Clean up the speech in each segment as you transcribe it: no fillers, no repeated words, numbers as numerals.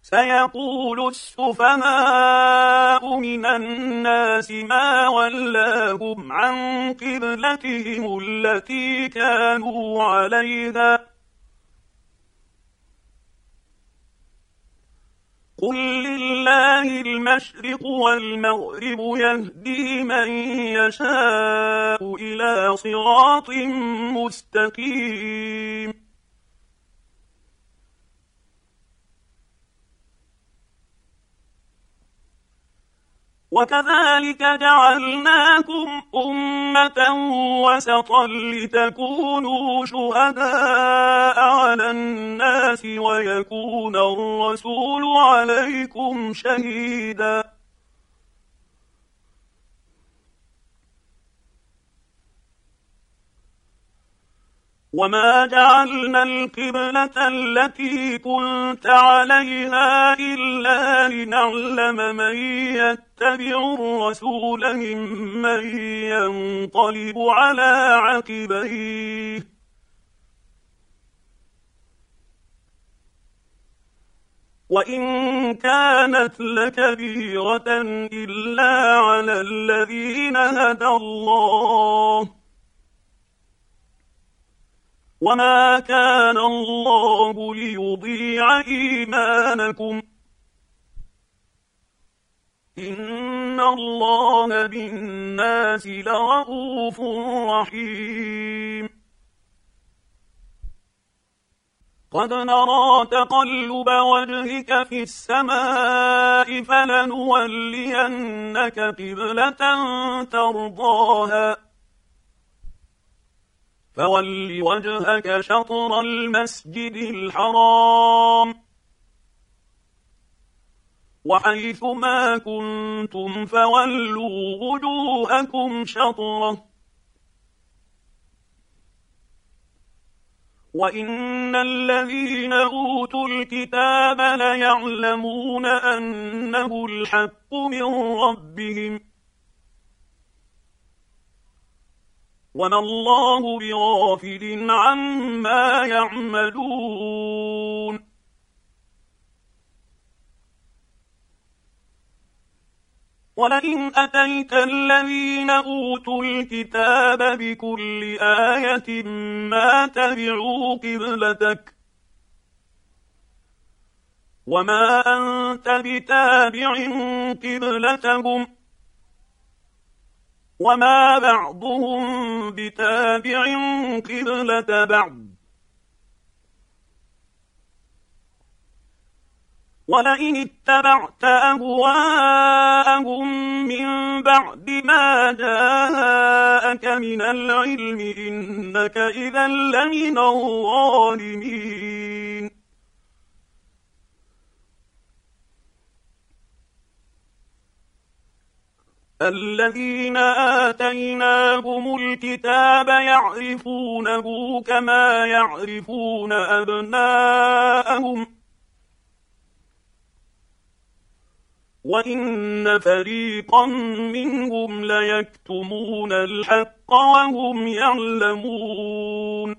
سيقول السفهاء من الناس ما ولاهم عن قبلتهم التي كانوا عليها قل لله المشرق والمغرب يهدي من يشاء إلى صراط مستقيم وكذلك جعلناكم أمة وسطا لتكونوا شهداء على الناس ويكون الرسول عليكم شهيدا وما جعلنا القبلة التي كنت عليها إلا لنعلم من يتبع الرسول ممن ينقلب على عقبيه وإن كانت لكبيرة إلا على الذين هدى الله وما كان الله ليضيع إيمانكم إن الله بالناس لرءوف رحيم قد نرى تقلب وجهك في السماء فلنولينك قبلة ترضاها فول وجهك شطر المسجد الحرام وحيث ما كنتم فولوا وجوهكم شطره وإن الذين أوتوا الكتاب ليعلمون أنه الحق من ربهم وما الله بغافل عما يعملون ولئن أتيت الذين أوتوا الكتاب بكل آية ما تبعوا قبلتك وما أنت بتابع قبلتهم وما بعضهم بتابع قبلة بعض ولئن اتبعت أهواءهم من بعد ما جاءك من العلم إنك إذا لمن الظالمين الذين آتيناهم الكتاب يعرفونه كما يعرفون أبناءهم وإن فريقا منهم ليكتمون الحق وهم يعلمون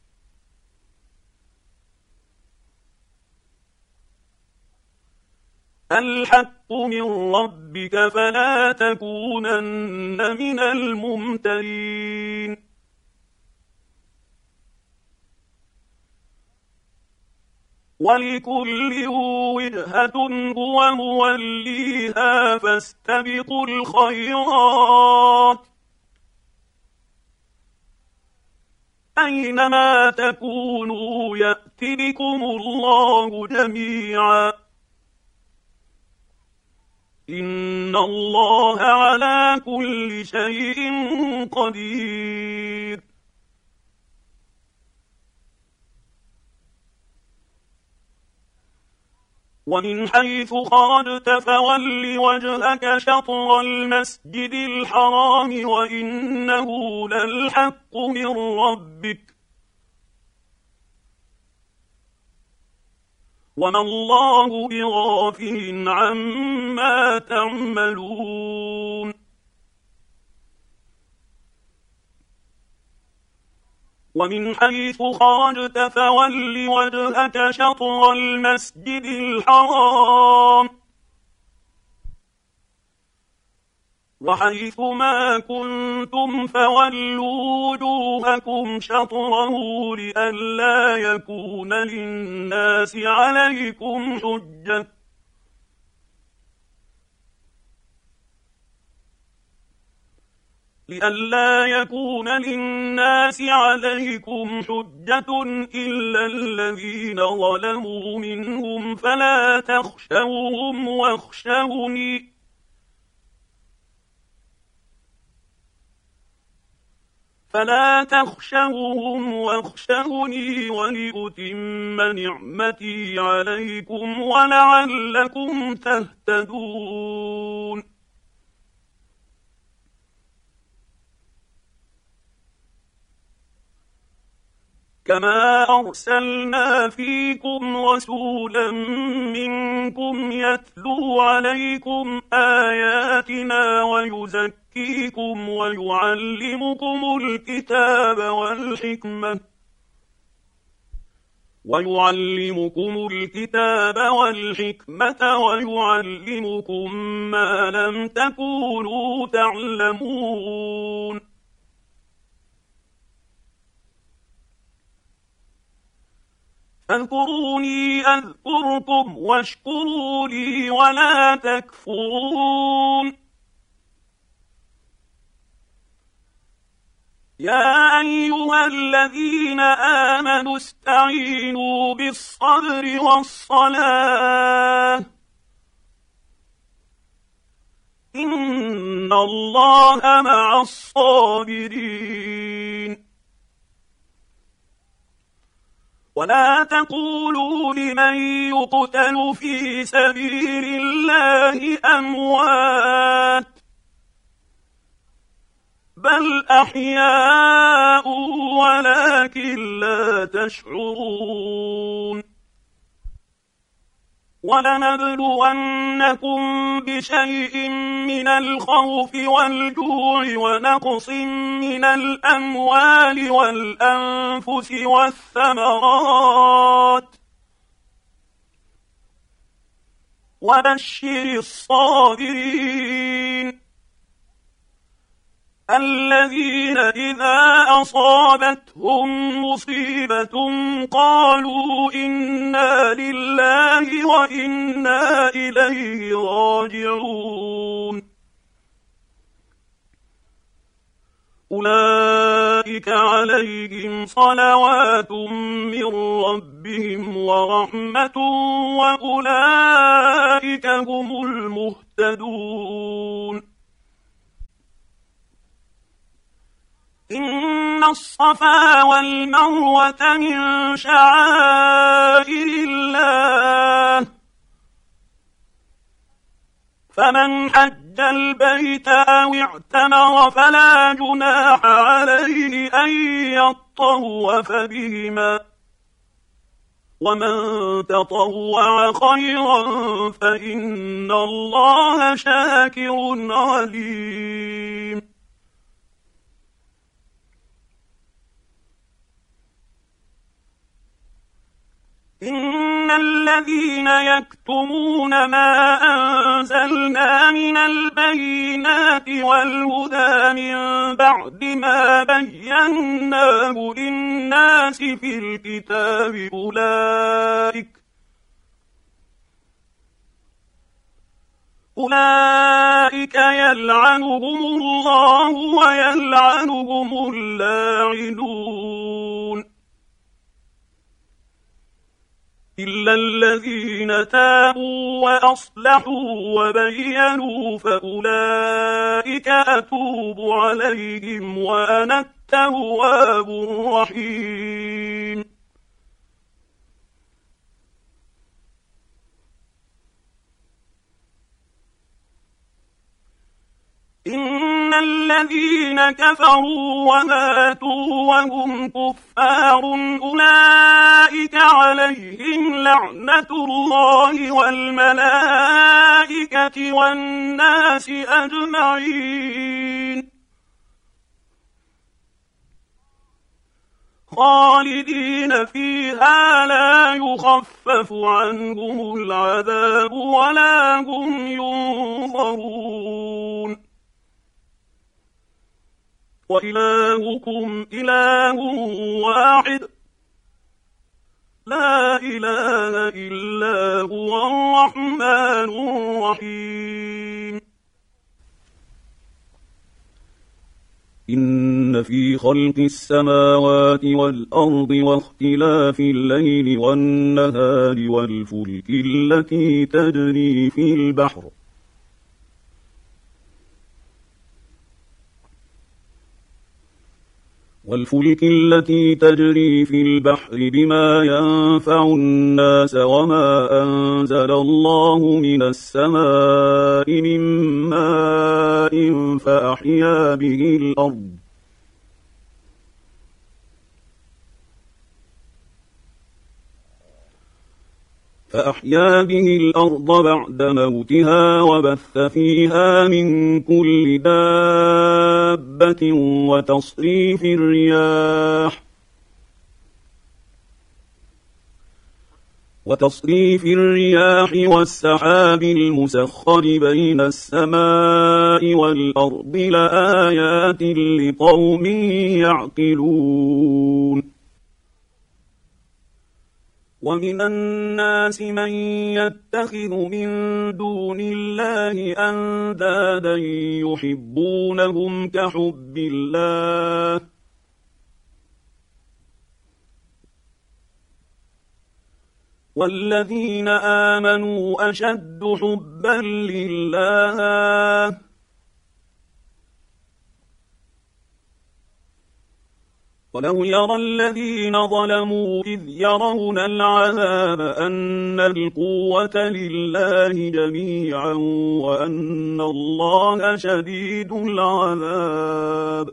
الحق من ربك فلا تكونن من الممترين ولكل وجهة هو موليها فاستبقوا الخيرات أينما تكونوا يأت بكم الله جميعا إن الله على كل شيء قدير ومن حيث خرجت فول وجهك شطر المسجد الحرام وإنه للحق من ربك وما الله بغافل عما تعملون ومن حيث خرجت فول وجهك شطر المسجد الحرام وحيث ما كنتم فولوا وجوهكم شطره لئلا يكون للناس عليكم حجة إلا الذين ظلموا منهم فلا تخشوهم واخشوني ولأتم نعمتي عليكم ولعلكم تهتدون. كما أرسلنا فيكم رسولا منكم يتلو عليكم آياتنا ويزكيكم ويعلمكم الكتاب والحكمة ويعلمكم ما لم تكونوا تعلمون. فاذكروني أذكركم واشكروا لي ولا تكفرون. يا أيها الذين آمنوا استعينوا بالصبر والصلاة إن الله مع الصابرين. ولا تقولوا لمن يقتل في سبيل الله أموات بل أحياء ولكن لا تشعرون. ولنبلونكم بشيء من الخوف والجوع ونقص من الأموال والأنفس والثمرات وبشر الصابرين الذين إذا أصابتهم مصيبة قالوا إنا لله وإنا إليه راجعون. أولئك عليهم صلوات من ربهم ورحمة وأولئك هم المهتدون. إن الصفا والمروة من شعائر الله فمن حج البيت أو اعتمر فلا جناح عليه أن يطوف بهما ومن تطوع خيرا فإن الله شاكر عليم. إن الذين يكتمون ما أنزلنا من البينات والهدى من بعد ما بيناه للناس في الكتاب أولئك يلعنهم الله ويلعنهم اللاعنون إلا الذين تابوا وأصلحوا وبينوا فأولئك أتوب عليهم وأنا التواب الرحيم. إن الذين كفروا وماتوا وهم كفار أولئك عليهم لعنة الله والملائكة والناس أجمعين خالدين فيها لا يخفف عنهم العذاب ولا هم ينظرون وإلهكم إله واحد لا إله إلا هو الرحمن الرحيم إن في خلق السماوات والأرض واختلاف الليل والنهار والفلك التي تجري في البحر بما ينفع الناس وما أنزل الله من السماء من ماء فأحيا به الأرض بعد موتها وبث فيها من كل دابة وتصريف الرياح والسحاب المسخر بين السماء والأرض لآيات لقوم يعقلون ومن الناس من يتخذ من دون الله أندادا يحبونهم كحب الله والذين آمنوا أشد حبا لله ولو يرى الذين ظلموا إذ يرون العذاب أن القوة لله جميعا وأن الله شديد العذاب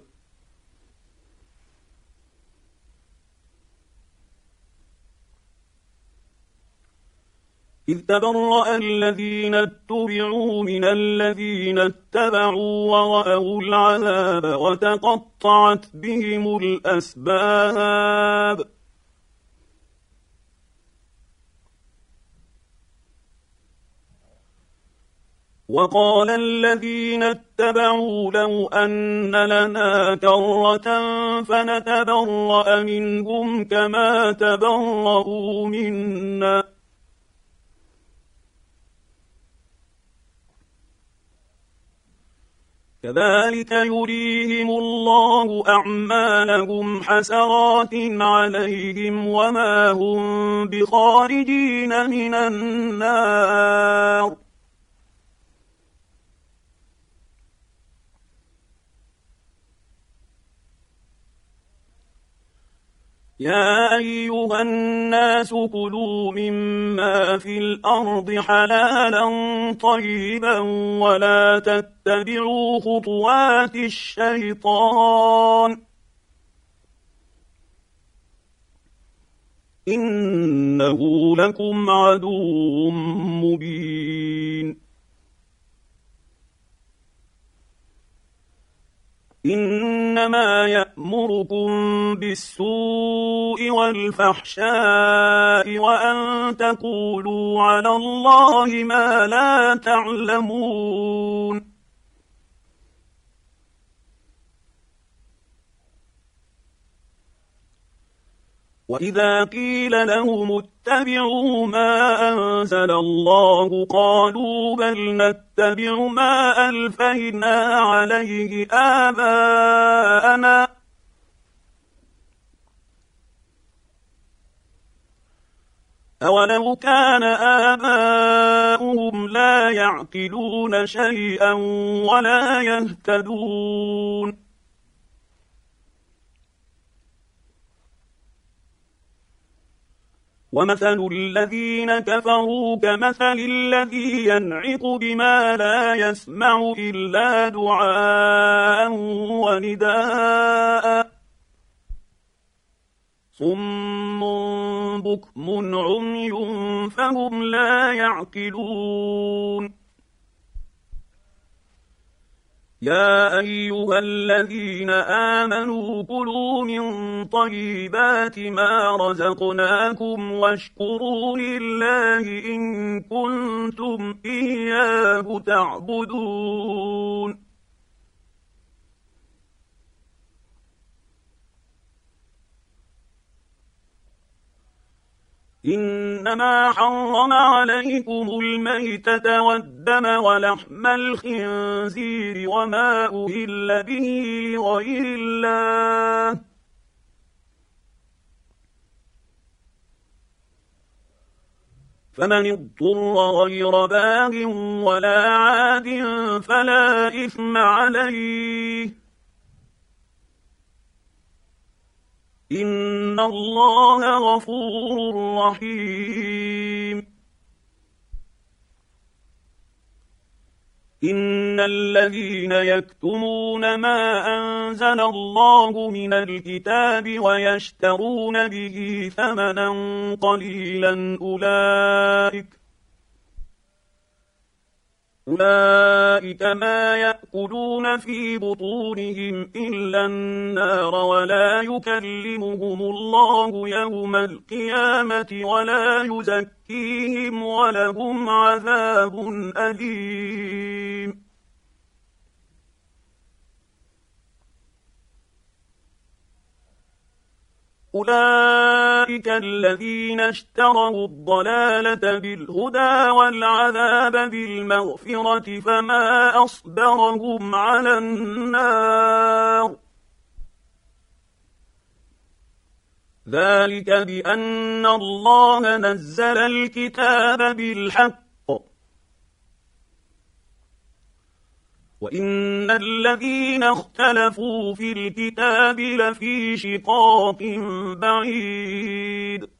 إذ تبرأ الذين اتبعوا من الذين اتبعوا ورأوا العذاب وتقطعت بهم الأسباب وقال الذين اتبعوا لو أن لنا كرة فنتبرأ منهم كما تبرأوا منا كذلك يريهم الله أعمالهم حسرات عليهم وما هم بخارجين من النار يا أيها الناس كلوا مما في الأرض حلالا طيبا ولا تتبعوا خطوات الشيطان إنه لكم عدو مبين إنما يأمركم بالسوء والفحشاء وأن تقولوا على الله ما لا تعلمون وإذا قيل لهم اتبعوا ما أنزل الله قالوا بل نتبع ما ألفينا عليه آباءنا أولو كان آباؤهم لا يعقلون شيئا ولا يهتدون ومثل الذين كفروا كمثل الذي ينعق بما لا يسمع إلا دعاء ونداء صم بكم عمي فهم لا يعقلون يا أيها الذين آمنوا كلوا من طيبات ما رزقناكم واشكروا لله إن كنتم إياه تعبدون إنما حرم عليكم الميتة والدم ولحم الخنزير وما أهل به لغير الله فمن اضطر غير باغ ولا عاد فلا إثم عليه إن الله غفور رحيم إن الذين يكتمون ما أنزل الله من الكتاب ويشترون به ثمنا قليلا أولئك ما يأكلون في بطونهم إلا النار ولا يكلمهم الله يوم القيامة ولا يزكيهم ولهم عذاب أليم أولئك الذين اشتروا الضلالة بالهدى والعذاب بالمغفرة فما أصبرهم على النار ذلك بأن الله نزل الكتاب بالحق وإن الذين اختلفوا في الكتاب لفي شقاق بعيد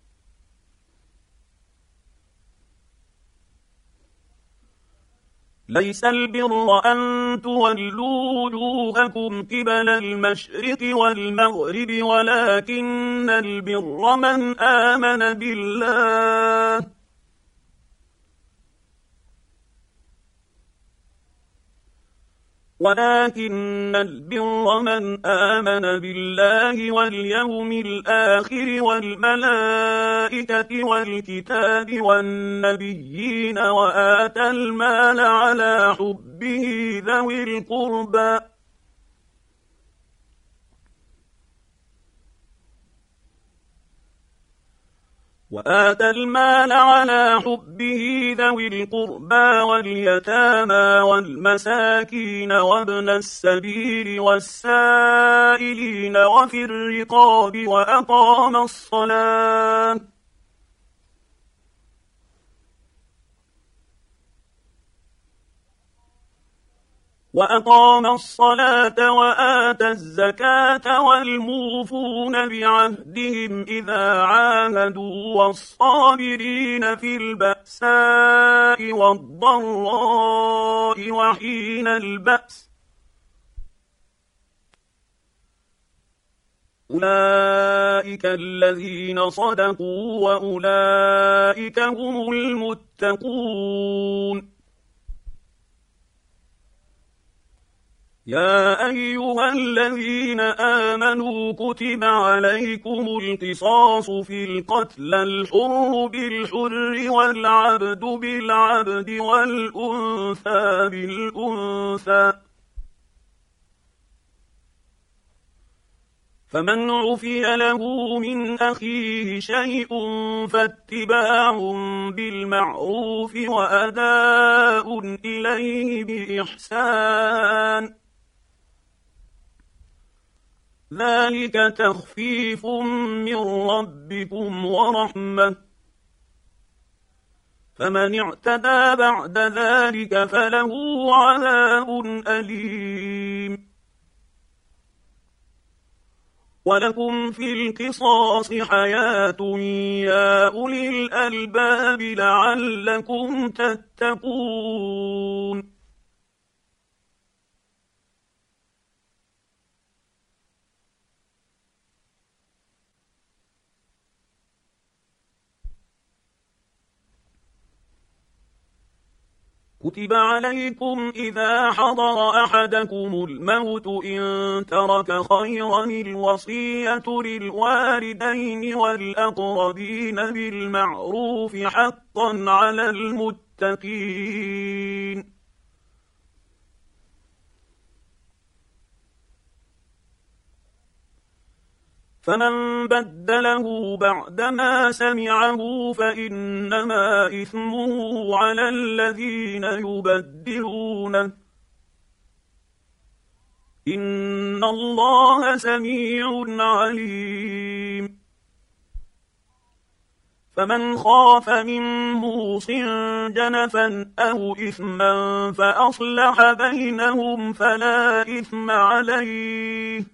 ليس البر أن تولوا وجوهكم قبل المشرق والمغرب ولكن البر من آمن بالله واليوم الآخر والملائكة والكتاب والنبيين وآتى المال على حبه ذوي القربى واليتامى والمساكين وابن السبيل والسائلين وفي الرقاب وأقام الصلاة وآتى الزكاة والموفون بعهدهم إذا عاهدوا والصابرين في البأساء والضراء وحين البأس أولئك الذين صدقوا وأولئك هم المتقون يا أيها الذين آمنوا كتب عليكم القصاص في القتلى الحر بالحر والعبد بالعبد والأنثى بالأنثى فمن عفي له من أخيه شيء فاتباع بالمعروف وأداء إليه بإحسان ذلك تخفيف من ربكم ورحمة فمن اعتدى بعد ذلك فله عذاب أليم ولكم في القصاص حياة يا أولي الألباب لعلكم تتقون كتب عليكم إذا حضر أحدكم الموت إن ترك خيرا الوصية للوالدين والأقربين بالمعروف حقا على المتقين. فمن بدله بعدما سمعه فإنما إثمه على الذين يبدلونه إن الله سميع عليم. فمن خاف من موص جنفا أو إثما فأصلح بينهم فلا إثم عليه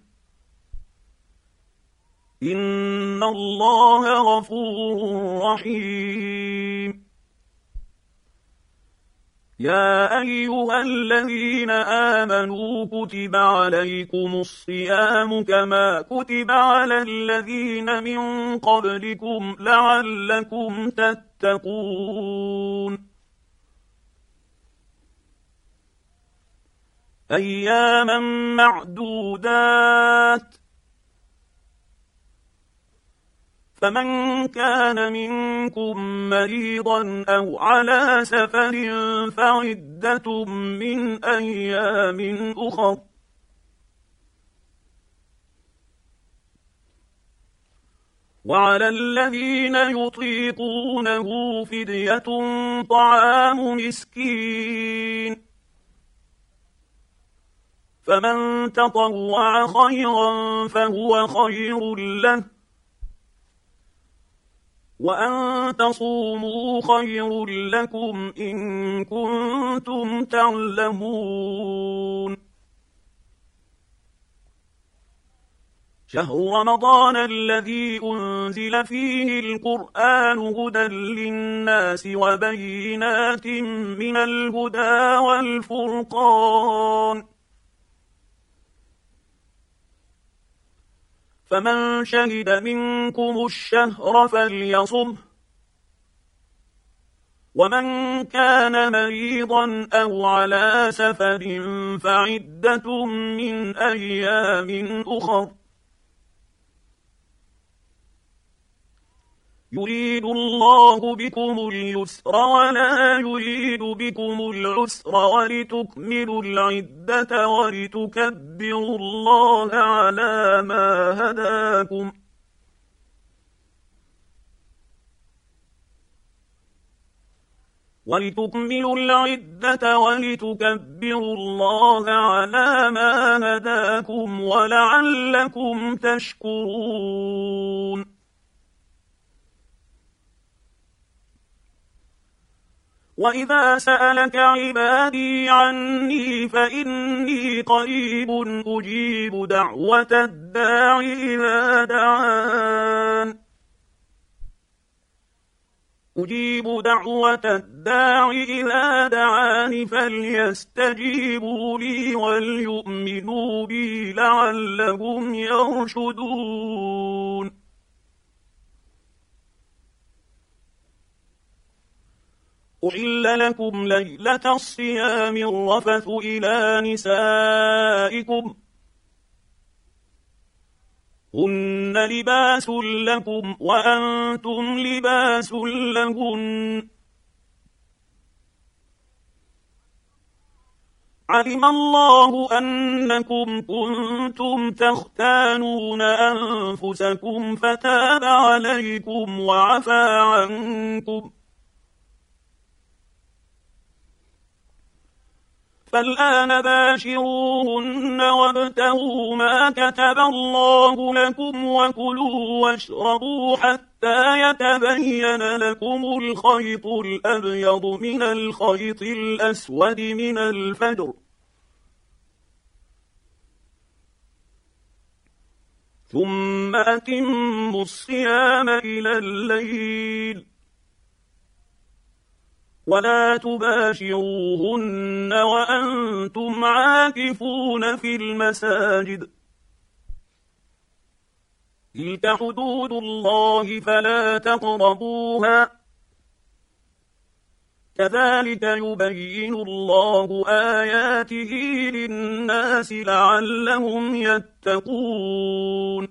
إن الله غفور رحيم. يا أيها الذين آمنوا كتب عليكم الصيام كما كتب على الذين من قبلكم لعلكم تتقون. أياما معدودات، فمن كان منكم مريضا أو على سفر فعدة من أيام أخر. وعلى الذين يطيقونه فدية طعام مسكين، فمن تطوع خيرا فهو خير له، وأن تصوموا خير لكم إن كنتم تعلمون. شهر رمضان الذي أنزل فيه القرآن هدى للناس وبينات من الهدى والفرقان، فمن شهد منكم الشهر فليصمه، ومن كان مريضا أو على سفر فعدة من أيام أخر. يريد الله بكم اليسر ولا يريد بكم العسر ولتكملوا العدة ولتكبروا الله على ما هداكم ولتكملوا العدة ولتكبروا الله على ما هداكم ولعلكم تشكرون. وإذا سألك عبادي عني فإني قريب أجيب دعوة الداع إذا دعان فليستجيبوا لي وليؤمنوا بي لعلهم يرشدون. أحل لكم ليلة الصيام الرفث إلى نسائكم هن لباس لكم وأنتم لباس لهن. علم الله أنكم كنتم تختانون أنفسكم فتاب عليكم وعفى عنكم، فالآن باشروهن وابتغوا ما كتب الله لكم وكلوا واشربوا حتى يتبين لكم الخيط الأبيض من الخيط الأسود من الفجر، ثم أتموا الصيام إلى الليل ولا تباشروهن وأنتم عاكفون في المساجد، تلك حدود الله فلا تقربوها، كذلك يبين الله آياته للناس لعلهم يتقون.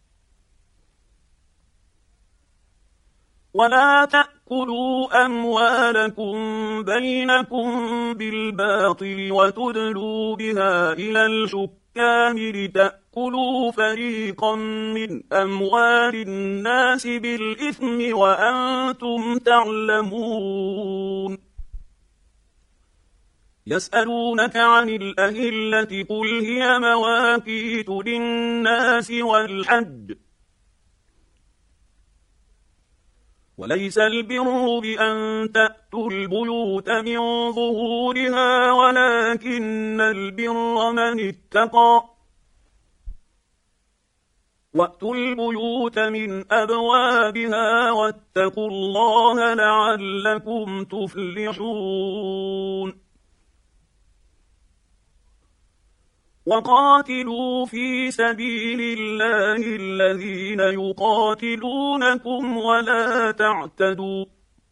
ولا تأكلوا أموالكم بينكم بالباطل وتدلوا بها إلى الحكام لتأكلوا فريقا من أموال الناس بالإثم وأنتم تعلمون. يسألونك عن الأهلة قل هي مواقيت للناس والحج وليس البر بأن تأتوا البيوت من ظهورها ولكن البر من اتقى وأتوا البيوت من أبوابها واتقوا الله لعلكم تفلحون. وقاتلوا في سبيل الله الذين يقاتلونكم ولا تعتدوا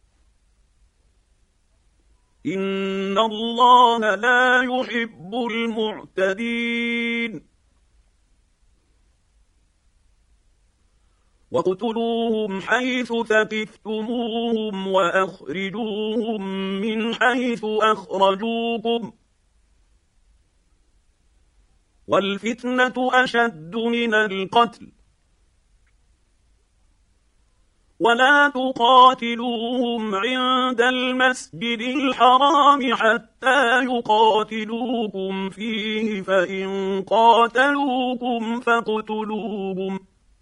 إن الله لا يحب المعتدين. واقتلوهم حيث ثقفتموهم وأخرجوهم من حيث أخرجوكم والفتنة أشد من القتل ولا تقاتلوهم عند المسجد الحرام حتى يقاتلوكم فيه فإن قاتلوكم فاقتلوهم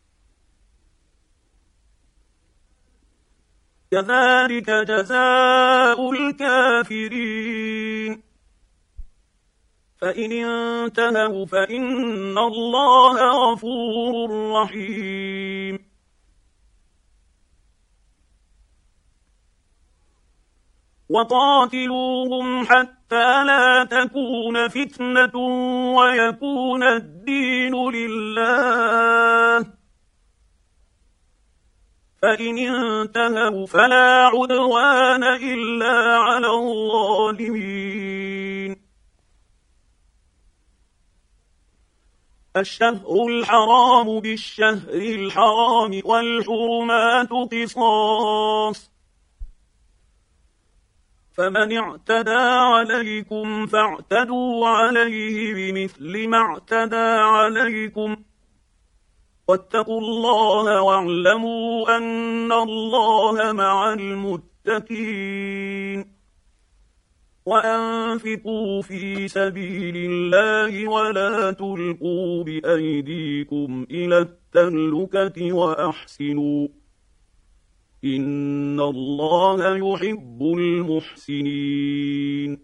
كذلك جزاء الكافرين. فإن انتهوا فإن الله غفور رحيم. وقاتلوهم حتى لا تكون فتنة ويكون الدين لله فإن انتهوا فلا عدوان إلا على الظالمين. الشهر الحرام بالشهر الحرام والحرمات قصاص فمن اعتدى عليكم فاعتدوا عليه بمثل ما اعتدى عليكم واتقوا الله واعلموا أن الله مع المتقين. وأنفقوا في سبيل الله ولا تلقوا بأيديكم إلى التهلكة وأحسنوا إن الله يحب المحسنين.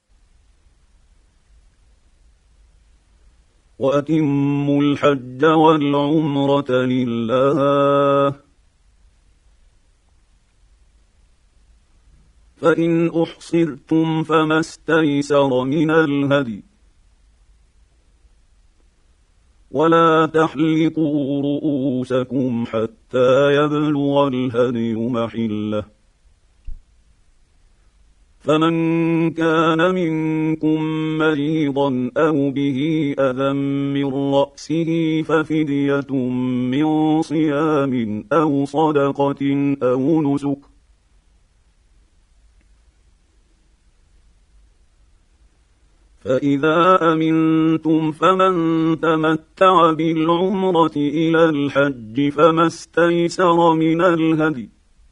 وأتموا الحج والعمرة لله فإن أحصرتم فما استيسر من الهدي ولا تحلقوا رؤوسكم حتى يبلغ الهدي محله فمن كان منكم مريضا أو به أذى من رأسه ففدية من صيام أو صدقة أو نسك فإذا أمنتم فمن تمتع بالعمرة إلى الحج فما استيسر من الهدي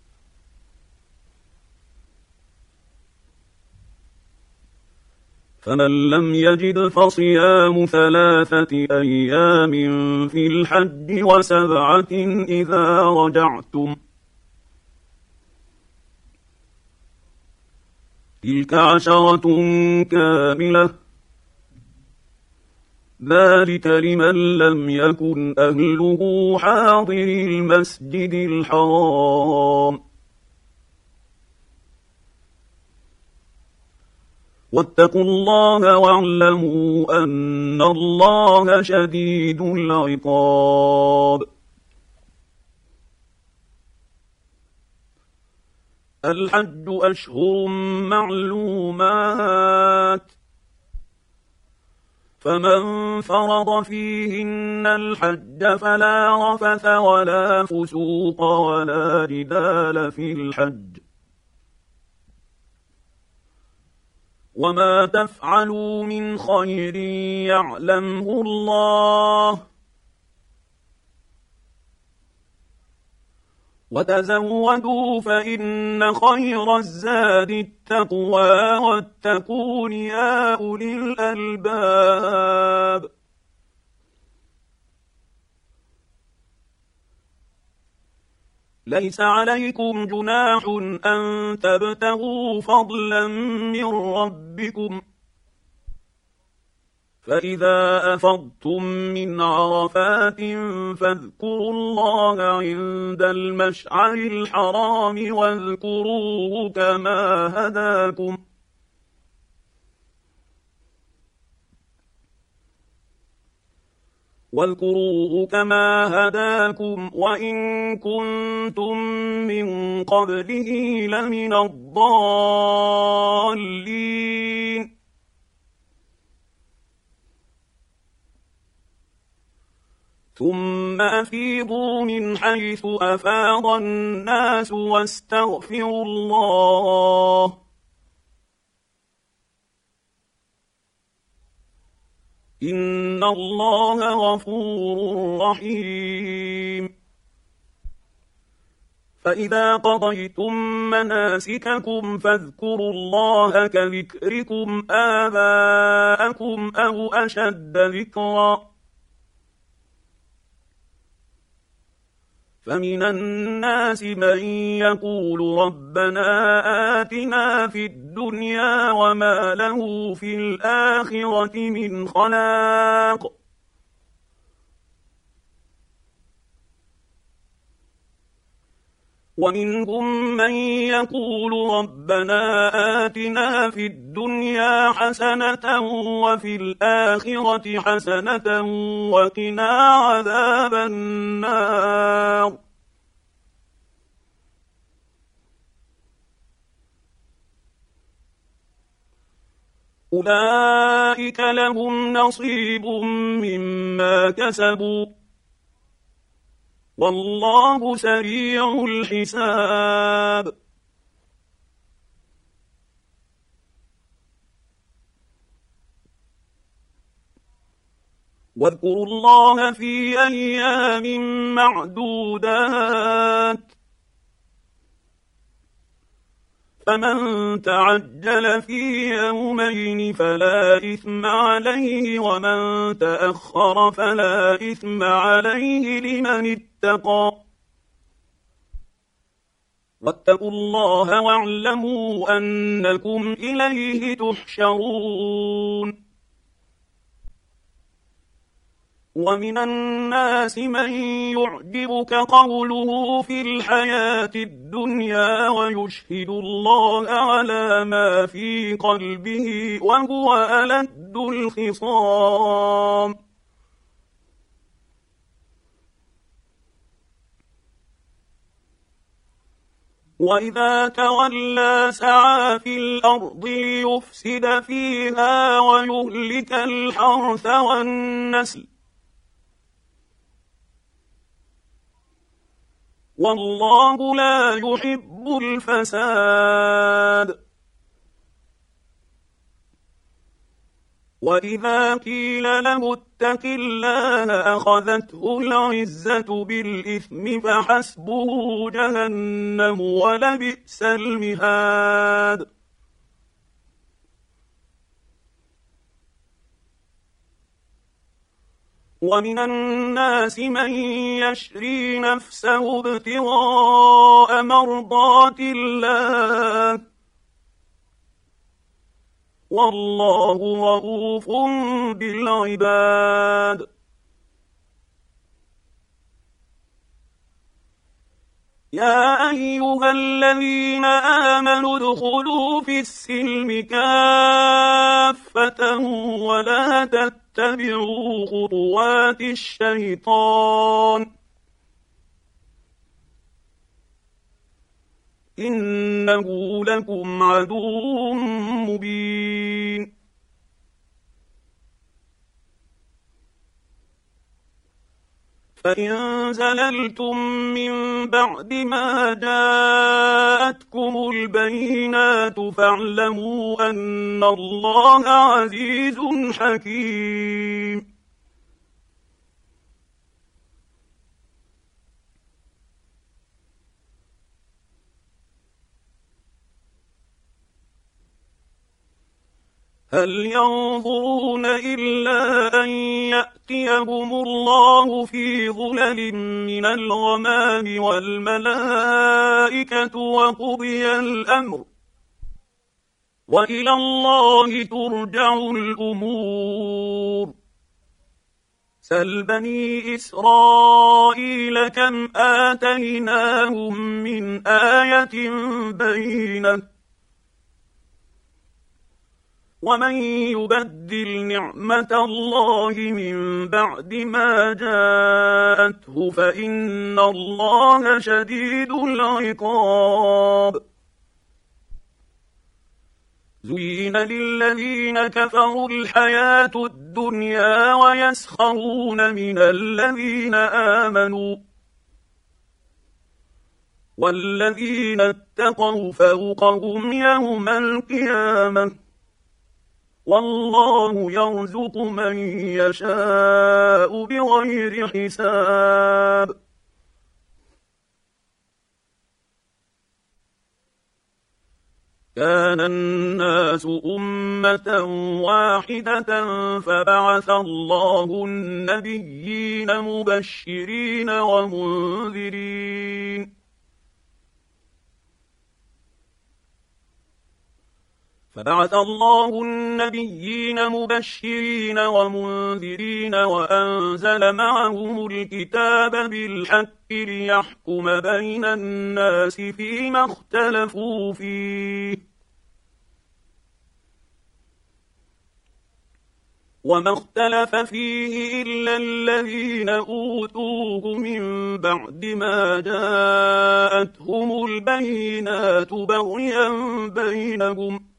فمن لم يجد فصيام 3 أيام في الحج و7 إذا رجعتم تلك 10 كاملة ذلك لمن لم يكن أهله حاضر المسجد الحرام واتقوا الله واعلموا أن الله شديد العقاب. الحج أشهر معلومات، فمن فرض فيهن الحج فلا رفث ولا فسوق ولا جدال في الحج، وما تفعلوا من خير يعلمه الله، وتزودوا فإن خير الزاد التقوى واتقون يا أولي الألباب. ليس عليكم جناح أن تبتغوا فضلا من ربكم، فإذا أفضتم من عرفات فاذكروا الله عند المشعر الحرام واذكروه كما هداكم وإن كنتم من قبله لمن الضالين. ثم أفيضوا من حيث أفاض الناس واستغفروا الله، إن الله غفور رحيم. فإذا قضيتم مناسككم فاذكروا الله كذكركم آباءكم أو أشد ذكرا، فمن الناس من يقول ربنا آتنا في الدنيا وما له في الآخرة من خلاق، ومنهم من يقول ربنا آتنا في الدنيا حسنة وفي الآخرة حسنة وقنا عذاب النار. أولئك لهم نصيب مما كسبوا والله سريع الحساب. واذكروا الله في أيام معدودات، فمن تعجل في يومين فلا إثم عليه ومن تأخر فلا إثم عليه لمن اتقى، واتقوا الله واعلموا أنكم إليه تحشرون. ومن الناس من يعجبك قوله في الحياة الدنيا ويشهد الله على ما في قلبه وهو ألد الخصام. وإذا تولى سعى في الأرض ليفسد فيها ويهلك الحرث والنسل، والله لا يحب الفساد. وإذا قيل له اتق الله أخذته العزة بالإثم فحسبه جهنم ولبئس المهاد. ومن الناس من يشري نفسه ابتغاء مرضات الله والله رؤوف بالعباد. يا أيها الذين آمنوا ادخلوا في السلم كافة ولا تتبعوا خطوات الشيطان إنه لكم عدو مبين. فإن زللتم من بعد ما جاءتكم البينات فاعلموا أن الله عزيز حكيم. هل ينظرون إلا أن يأتيهم الله في ظلل من الغمام والملائكة وقضي الأمر وإلى الله ترجع الأمور. سل بني إسرائيل كم آتيناهم من آية بينة ومن يبدل نعمة الله من بعد ما جاءته فإن الله شديد العقاب. زين للذين كفروا الحياة الدنيا ويسخرون من الذين آمنوا والذين اتقوا فوقهم يوم القيامة والله يرزق من يشاء بغير حساب. كان الناس أمة واحدة فبعث الله النبيين مبشرين ومنذرين وأنزل معهم الكتاب بالحق ليحكم بين الناس فيما اختلفوا فيه وما اختلف فيه إلا الذين أوتوه من بعد ما جاءتهم البينات بغيا بينهم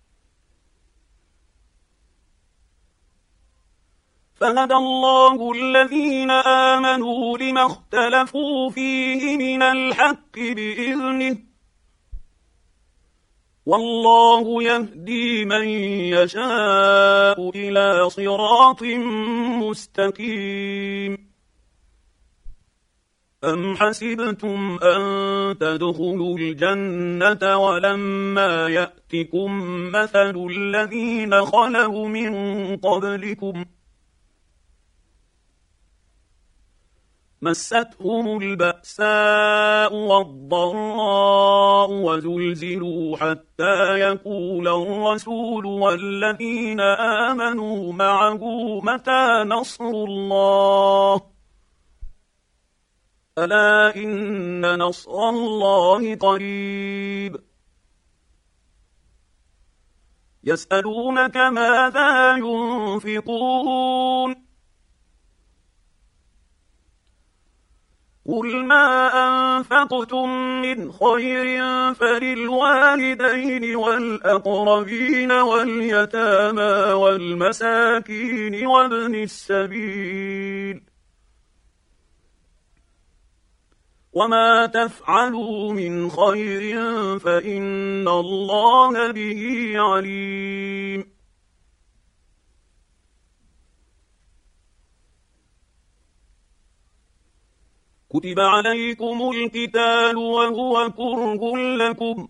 فهدى الله الذين آمنوا لما اختلفوا فيه من الحق بإذنه والله يهدي من يشاء إلى صراط مستقيم. أم حسبتم أن تدخلوا الجنة ولما يأتكم مثل الذين خلوا من قبلكم مستهم البأساء والضراء وزلزلوا حتى يقول الرسول والذين آمنوا معه متى نصر الله ألا إن نصر الله قريب. يسألونك ماذا ينفقون قل ما أنفقتم من خير فللوالدين والأقربين واليتامى والمساكين وابن السبيل وما تفعلوا من خير فإن الله به عليم. كتب عليكم القتال وهو كره لكم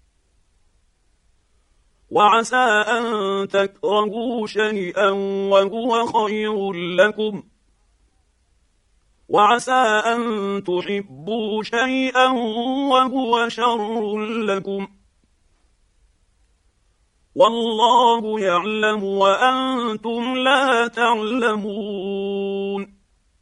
وعسى أن تكرهوا شيئا وهو خير لكم وعسى أن تحبوا شيئا وهو شر لكم والله يعلم وأنتم لا تعلمون.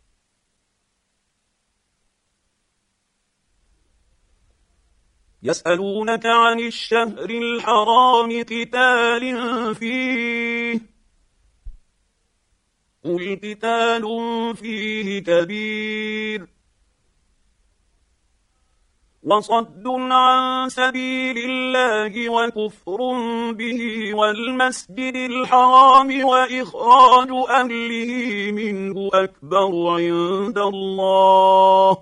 يسألونك عن الشهر الحرام قتال فيه قل قتال فيه كبير وصد عن سبيل الله وكفر به والمسجد الحرام وإخراج أهله منه أكبر عند الله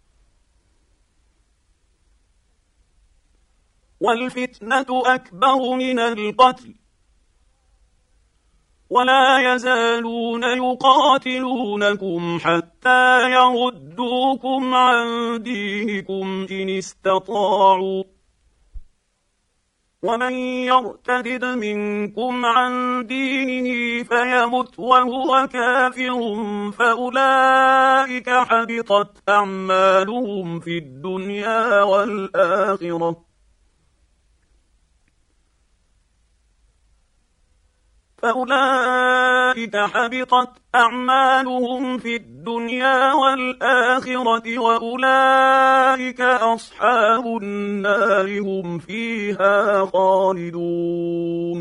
والفتنة أكبر من القتل ولا يزالون يقاتلونكم حتى يردوكم عن دينكم إن استطاعوا ومن يرتد منكم عن دينه فيمت وهو كافر فأولئك حبطت أعمالهم في الدنيا والآخرة وأولئك أصحاب النار هم فيها خالدون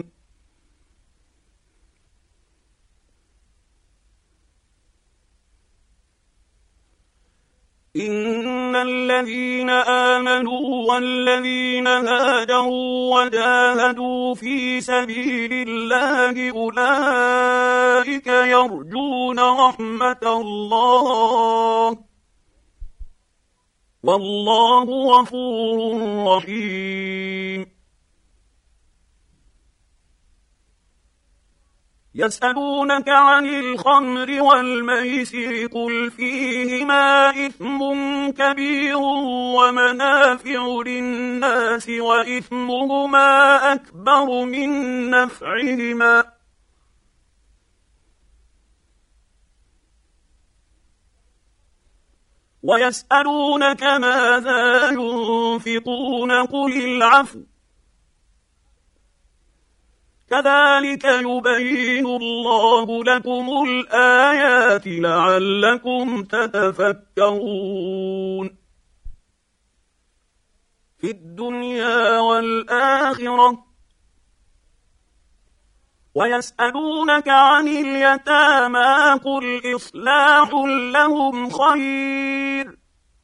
إن الذين آمنوا والذين هاجروا وجاهدوا في سبيل الله أولئك يرجون رحمة الله والله غفور رحيم يسألونك عن الخمر والميسر قل فيهما إثم كبير ومنافع للناس وإثمهما أكبر من نفعهما ويسألونك ماذا ينفقون قل العفو كذلك يبين الله لكم الآيات لعلكم تتفكرون في الدنيا والآخرة ويسألونك عن اليتامى قل إصلاح لهم خير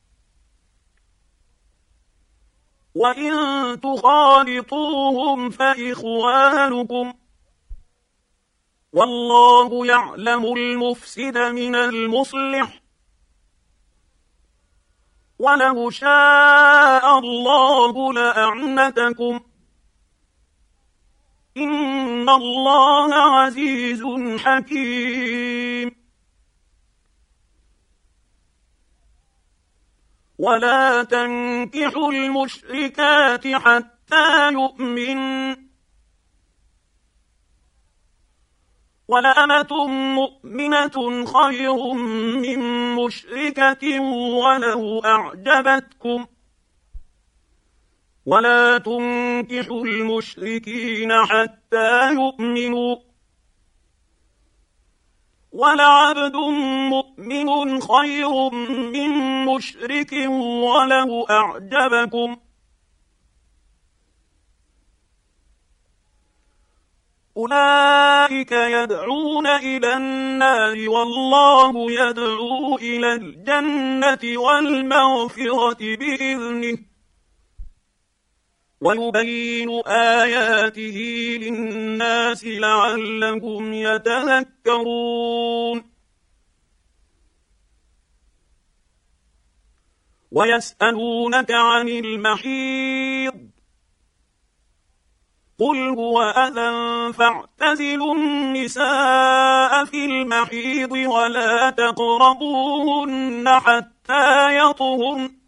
وإن تخالطوهم فإخوانكم والله يعلم المفسد من المصلح ولو شاء الله لأعنتكم إن الله عزيز حكيم ولا تنكحوا المشركات حتى يؤمنوا ولأمة مؤمنة خير من مشركة ولو أعجبتكم ولا تنكحوا المشركين حتى يؤمنوا ولعبد مؤمن خير من مشرك ولو أعجبكم أولئك يدعون إلى النار والله يدعو إلى الجنة والمغفرة بإذنه ويبين آياته للناس لعلهم يتذكرون ويسألونك عن المحيض قل هو أذى فاعتزلوا النساء في المحيض ولا تقربوهن حتى يطهرن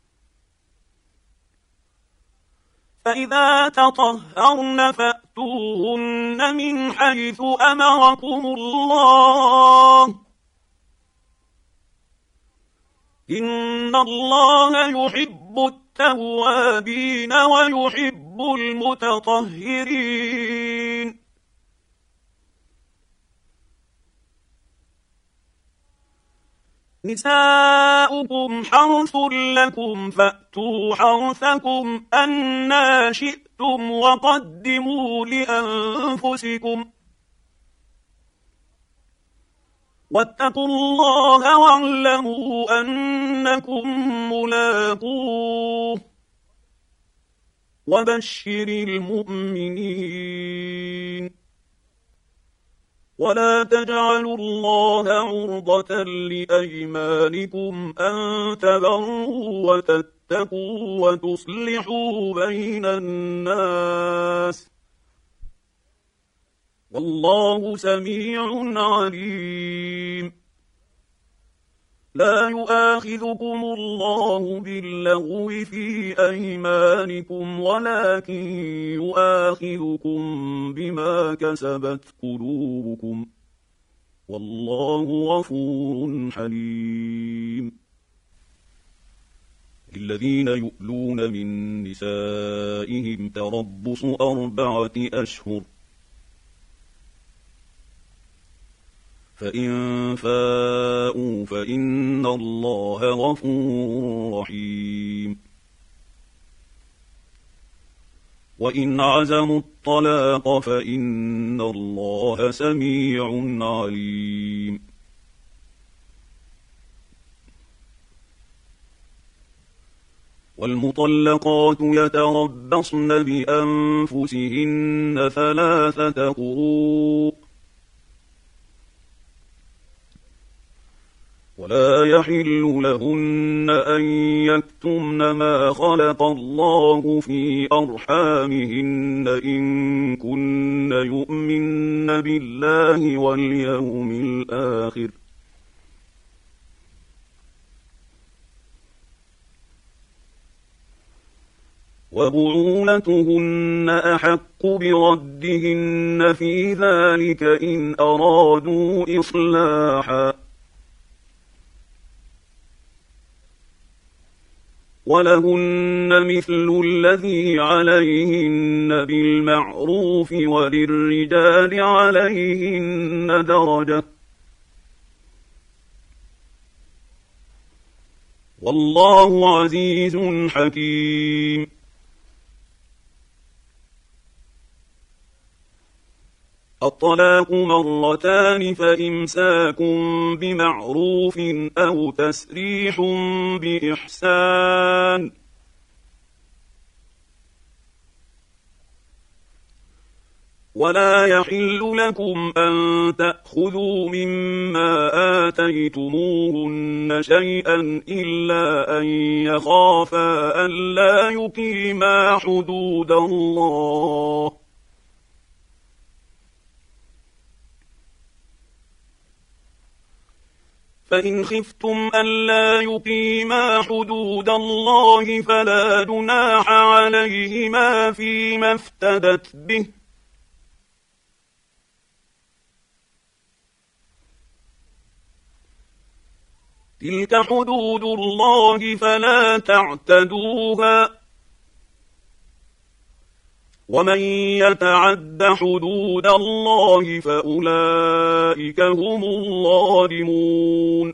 فإذا تطهرن فأتوهن من حيث أمركم الله إن الله يحب التوابين ويحب المتطهرين نساؤكم حرث لكم فأتوا حرثكم أنى شئتم وقدموا لأنفسكم واتقوا الله واعلموا أنكم ملاقوه وبشر المؤمنين ولا تجعلوا الله عرضة لأيمانكم أن تبروا وتتقوا وتصلحوا بين الناس والله سميع عليم لا يؤاخذكم الله باللغو في أيمانكم ولكن يؤاخذكم بما كسبت قلوبكم والله غفور حليم الذين يؤلون من نسائهم تربص 4 أشهر فإن فاءوا فإن الله غفور رحيم وإن عزموا الطلاق فإن الله سميع عليم والمطلقات يتربصن بأنفسهن 3 قروء ولا يحل لهن أن يكتمن ما خلق الله في أرحامهن إن كن يؤمن بالله واليوم الآخر وبعولتهن أحق بردهن في ذلك إن أرادوا إصلاحا ولهن مثل الذي عليهن بالمعروف وللرجال عليهن درجة والله عزيز حكيم الطلاق 2 فإمساك بمعروف أو تسريح بإحسان ولا يحل لكم أن تأخذوا مما آتيتموهن شيئا إلا أن يخافا ألا يقيما حدود الله فإن خفتم ألا يقيما حدود الله فلا جناح عليهما فيما افتدت به تلك حدود الله فلا تعتدوها ومن يتعد حدود الله فأولئك هم الظالمون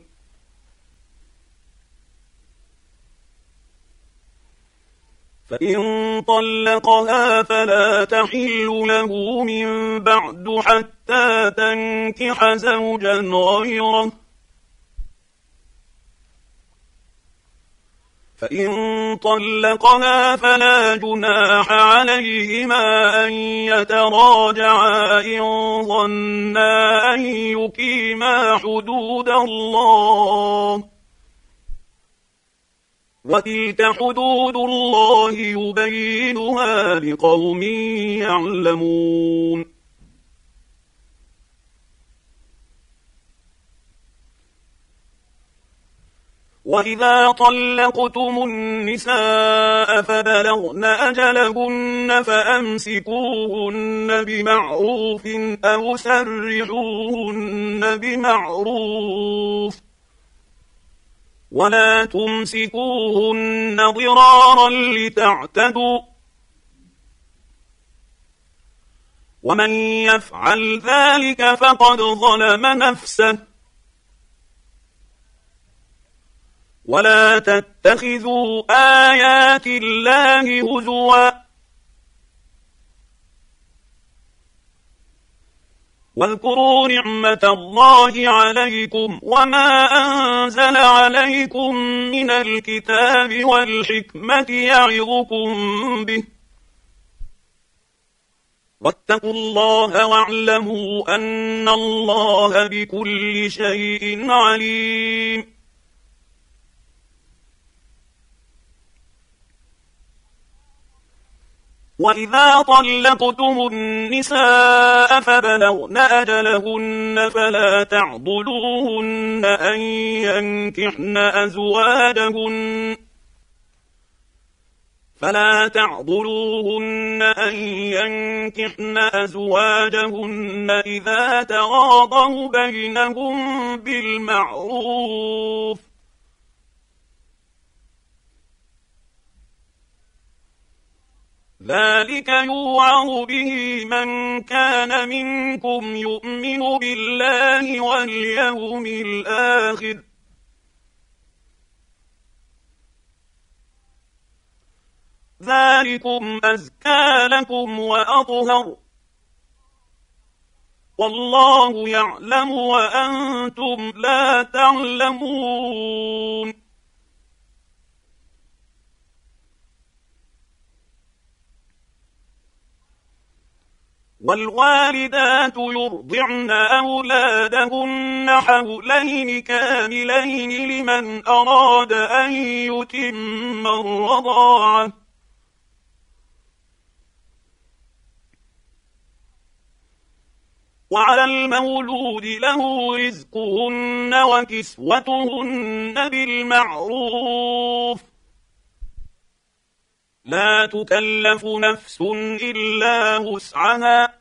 فإن طلقها فلا تحل له من بعد حتى تنكح زوجا غيره فإن طلقها فلا جناح عليهما أن يتراجعا إن ظنا أن يقيما حدود الله وتلك حدود الله يبينها لقوم يعلمون وإذا طلقتم النساء فبلغن أجلهن فأمسكوهن بمعروف أو سرحوهن بمعروف ولا تمسكوهن ضرارا لتعتدوا ومن يفعل ذلك فقد ظلم نفسه ولا تتخذوا آيات الله هزوا واذكروا نعمة الله عليكم وما أنزل عليكم من الكتاب والحكمة يعظكم به، واتقوا الله واعلموا أن الله بكل شيء عليم. وإذا طلقتم النساء فبلغن أجلهن فلا تعضلوهن أن ينكحن أزواجهن إذا تراضوا بينهم بالمعروف، ذلك يوعظ به من كان منكم يؤمن بالله واليوم الآخر، ذلكم أزكى لكم وأطهر، والله يعلم وأنتم لا تعلمون. والوالدات يرضعن أولادهن حولين كاملين لمن أراد أن يتم الرضاعة، وعلى المولود له رزقهن وكسوتهن بالمعروف، لا تكلف نفس إلا وسعها،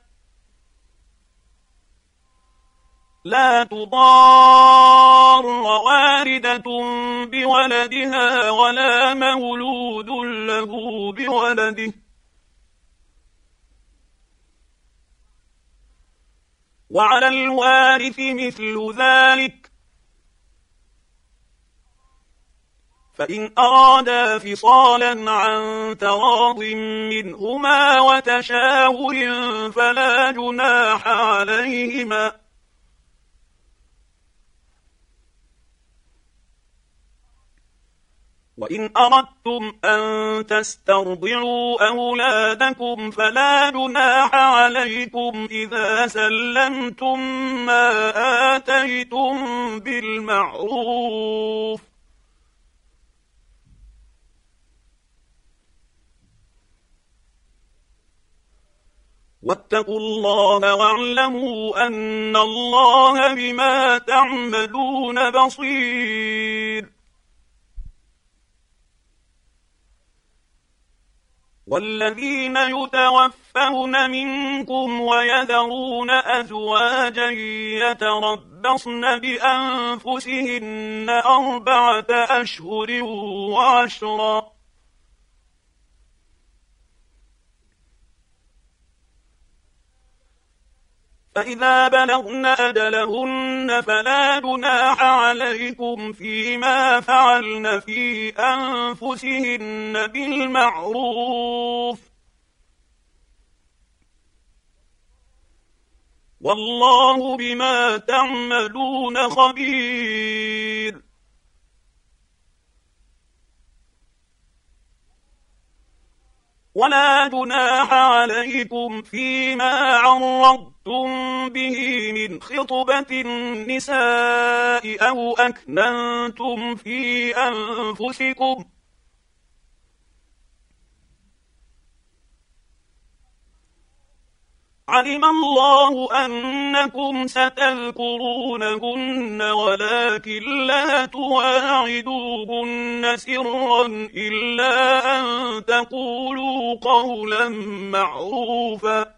لا تضار والدة بولدها ولا مولود له بولده، وعلى الوارث مثل ذلك، فإن أرادا فصالا عن تراض منهما وتشاور فلا جناح عليهما، وإن أردتم أن تسترضعوا أولادكم فلا جناح عليكم إذا سلمتم ما آتيتم بالمعروف، واتقوا الله واعلموا أن الله بما تعملون بصير. والذين يتوفون منكم ويذرون أزواجا يتربصن بأنفسهن 4 أشهر وعشرا، فإذا بلغن أجلهن فلا جناح عليكم فيما فعلن في أنفسهن بالمعروف، والله بما تعملون خبير. ولا جناح عليكم فيما عرضتم به من خطبة النساء أو أكننتم في أنفسكم، علم الله أنكم ستذكرونهن ولكن لا تواعدوهن سرا إلا أن تقولوا قولا معروفا،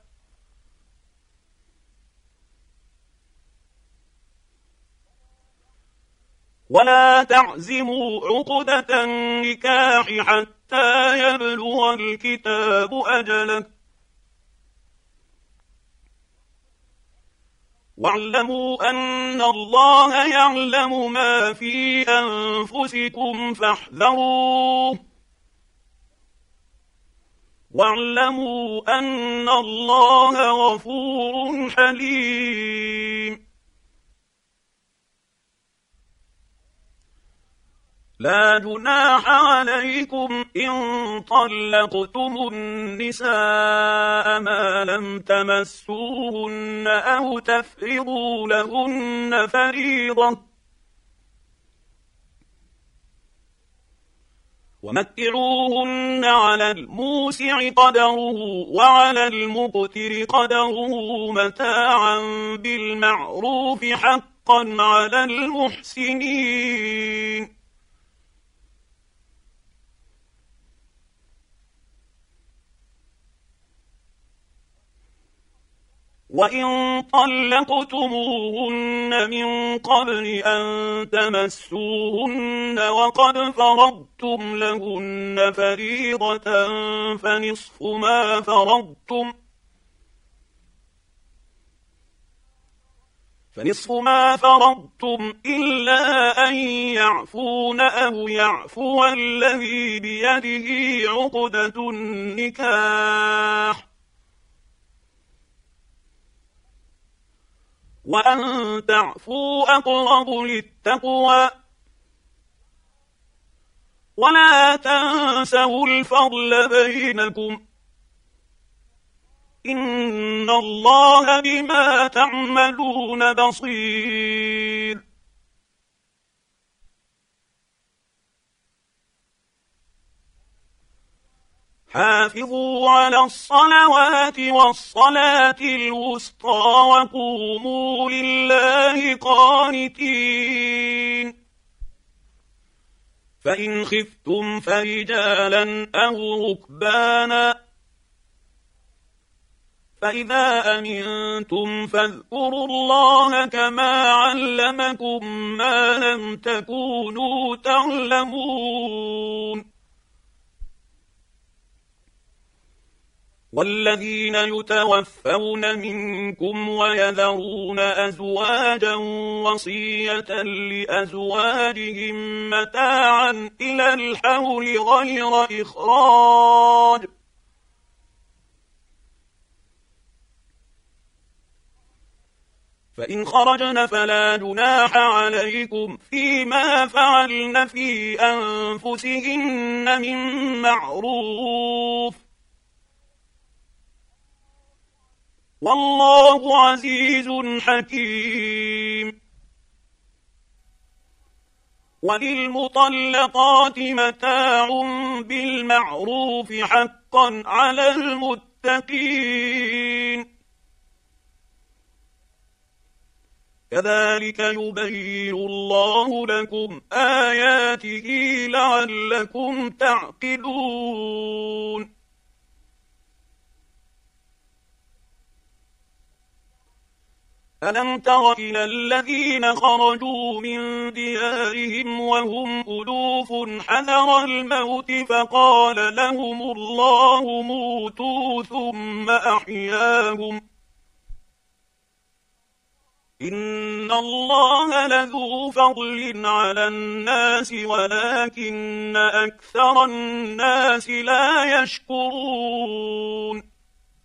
ولا تعزموا عقدة النكاح حتى يبلغ الكتاب أجله، واعلموا أن الله يعلم ما في أنفسكم فاحذروه، واعلموا أن الله غفور حليم. لا جناح عليكم إن طلقتم النساء ما لم تمسوهن أو تفرضوا لهن فريضة، ومتعوهن على الموسع قدره وعلى المقتر قدره متاعا بالمعروف حقا على المحسنين. وإن طلقتموهن من قبل أن تمسوهن وقد فرضتم لهن فريضة فنصف ما فرضتم إلا أن يعفون أو يعفو الذي بيده عقدة النكاح، وأن تعفوا أقرب للتقوى، ولا تنسوا الفضل بينكم، إن الله بما تعملون بصير. حافظوا على الصلوات والصلاة الوسطى وقوموا لله قانتين. فإن خفتم فرجالا أو ركبانا، فإذا أمنتم فاذكروا الله كما علمكم ما لم تكونوا تعلمون. والذين يتوفون منكم ويذرون أزواجا وصية لأزواجهم متاعا إلى الحول غير إخراج، فإن خرجن فلا جناح عليكم فيما فعلن في أنفسهن من معروف، والله عزيز حكيم. وللمطلقات متاع بالمعروف حقا على المتقين، كذلك يبين الله لكم آياته لعلكم تعقلون. ألم تر إلى الذين خرجوا من ديارهم وهم ألوف حذر الموت فقال لهم الله موتوا ثم أحياهم، إن الله لذو فضل على الناس ولكن أكثر الناس لا يشكرون.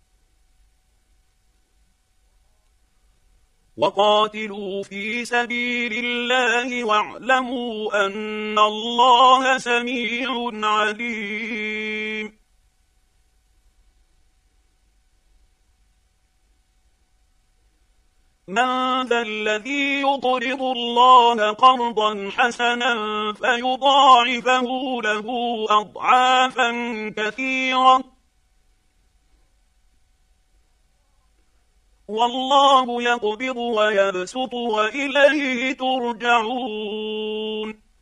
وقاتلوا في سبيل الله واعلموا أن الله سميع عليم. من ذا الذي يقرض الله قرضا حسنا فيضاعفه له أضعافا كثيرة، والله يقبض ويبسط وإليه ترجعون.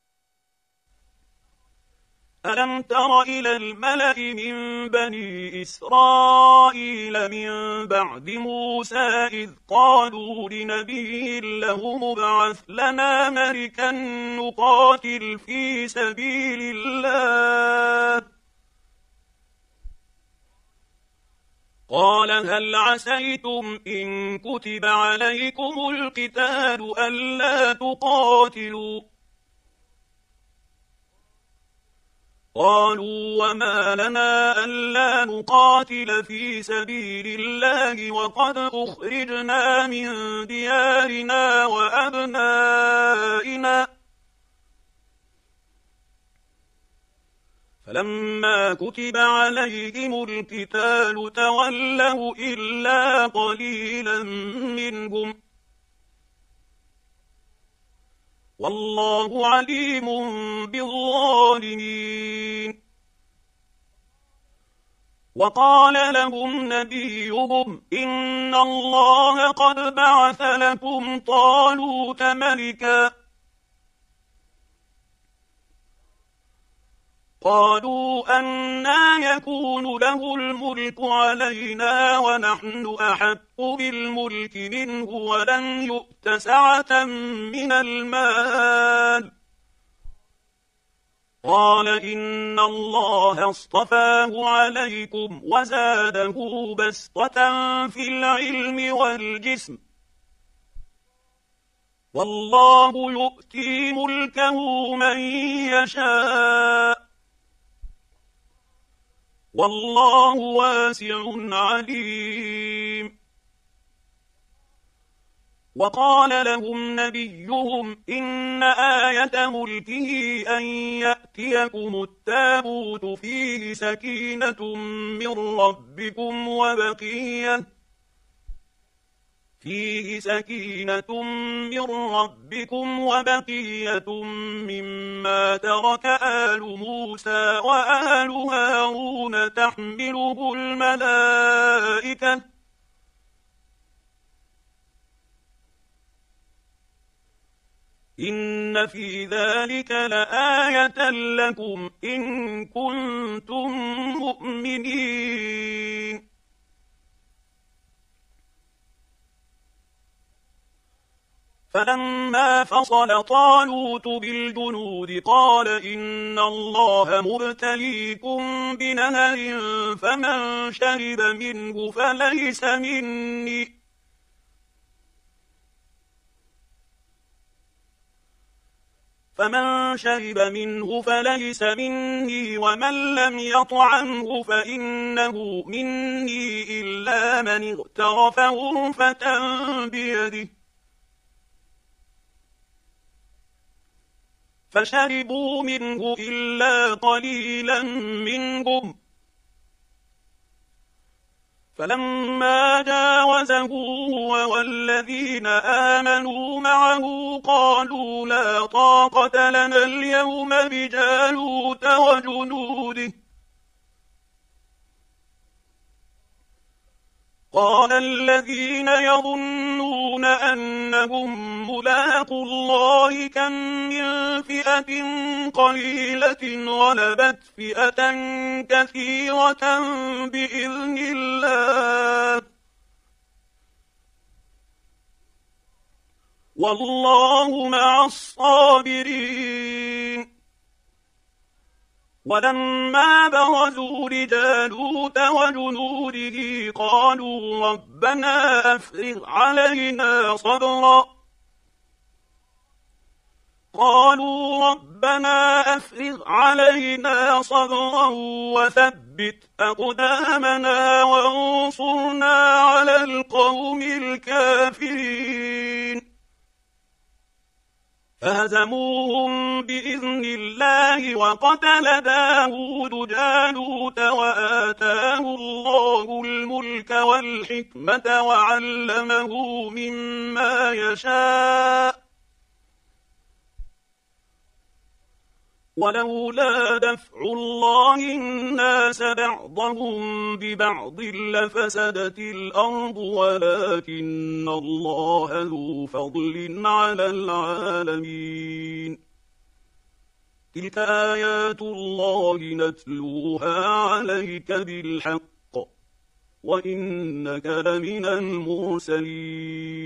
ألم تر إلى الملأ من بني إسرائيل من بعد موسى إذ قالوا لنبي له ابعث لنا ملكا نقاتل في سبيل الله، قال هل عسيتم إن كتب عليكم القتال ألا تقاتلوا، قالوا وما لنا ألا نقاتل في سبيل الله وقد أخرجنا من ديارنا وأبنائنا فلما كتب عليهم القتال تولوا إلا قليلا منهم والله عليم بالظالمين. وقال لهم نبيهم إن الله قد بعث لكم طالوت ملكا قالوا أنى يكون له الملك علينا ونحن أحق بالملك منه ولم يؤت سعة من المال قال إن الله اصطفاه عليكم وزاده بسطة في العلم والجسم والله يؤتي ملكه من يشاء والله واسع عليم. وقال لهم نبيهم إن آية ملكه أن يأتيكم التابوت فيه سكينة من ربكم وبقية مما ترك آل موسى وآل هارون تحمله الملائكة إن في ذلك لآية لكم إن كنتم مؤمنين. فلما فصل طالوت بالجنود قال إن الله مبتليكم بنهر فمن شرب منه فليس مني ومن لم يطعمه فإنه مني إلا من اغترف غرفة بيده فشربوا منه إلا قليلا منهم فلما جاوزه هو والذين آمنوا معه قالوا لا طاقة لنا اليوم بجالوت وجنوده قال الذين يظنون أنهم ملاقو الله كم من فئة قليلة غلبت فئة كثيرة بإذن الله والله مع الصابرين. ولما برزوا لجالوت وجنوده قالوا ربنا أفرغ علينا صبرا وثبت أقدامنا وانصرنا على القوم الكافرين فهزموهم بإذن الله وقتل داود جالوت وآتاه الله الملك والحكمة وعلمه مما يشاء ولولا دفع الله الناس بعضهم ببعض لفسدت الأرض ولكن الله ذو فضل على العالمين. تلك آيات الله نتلوها عليك بالحق وإنك لمن المرسلين.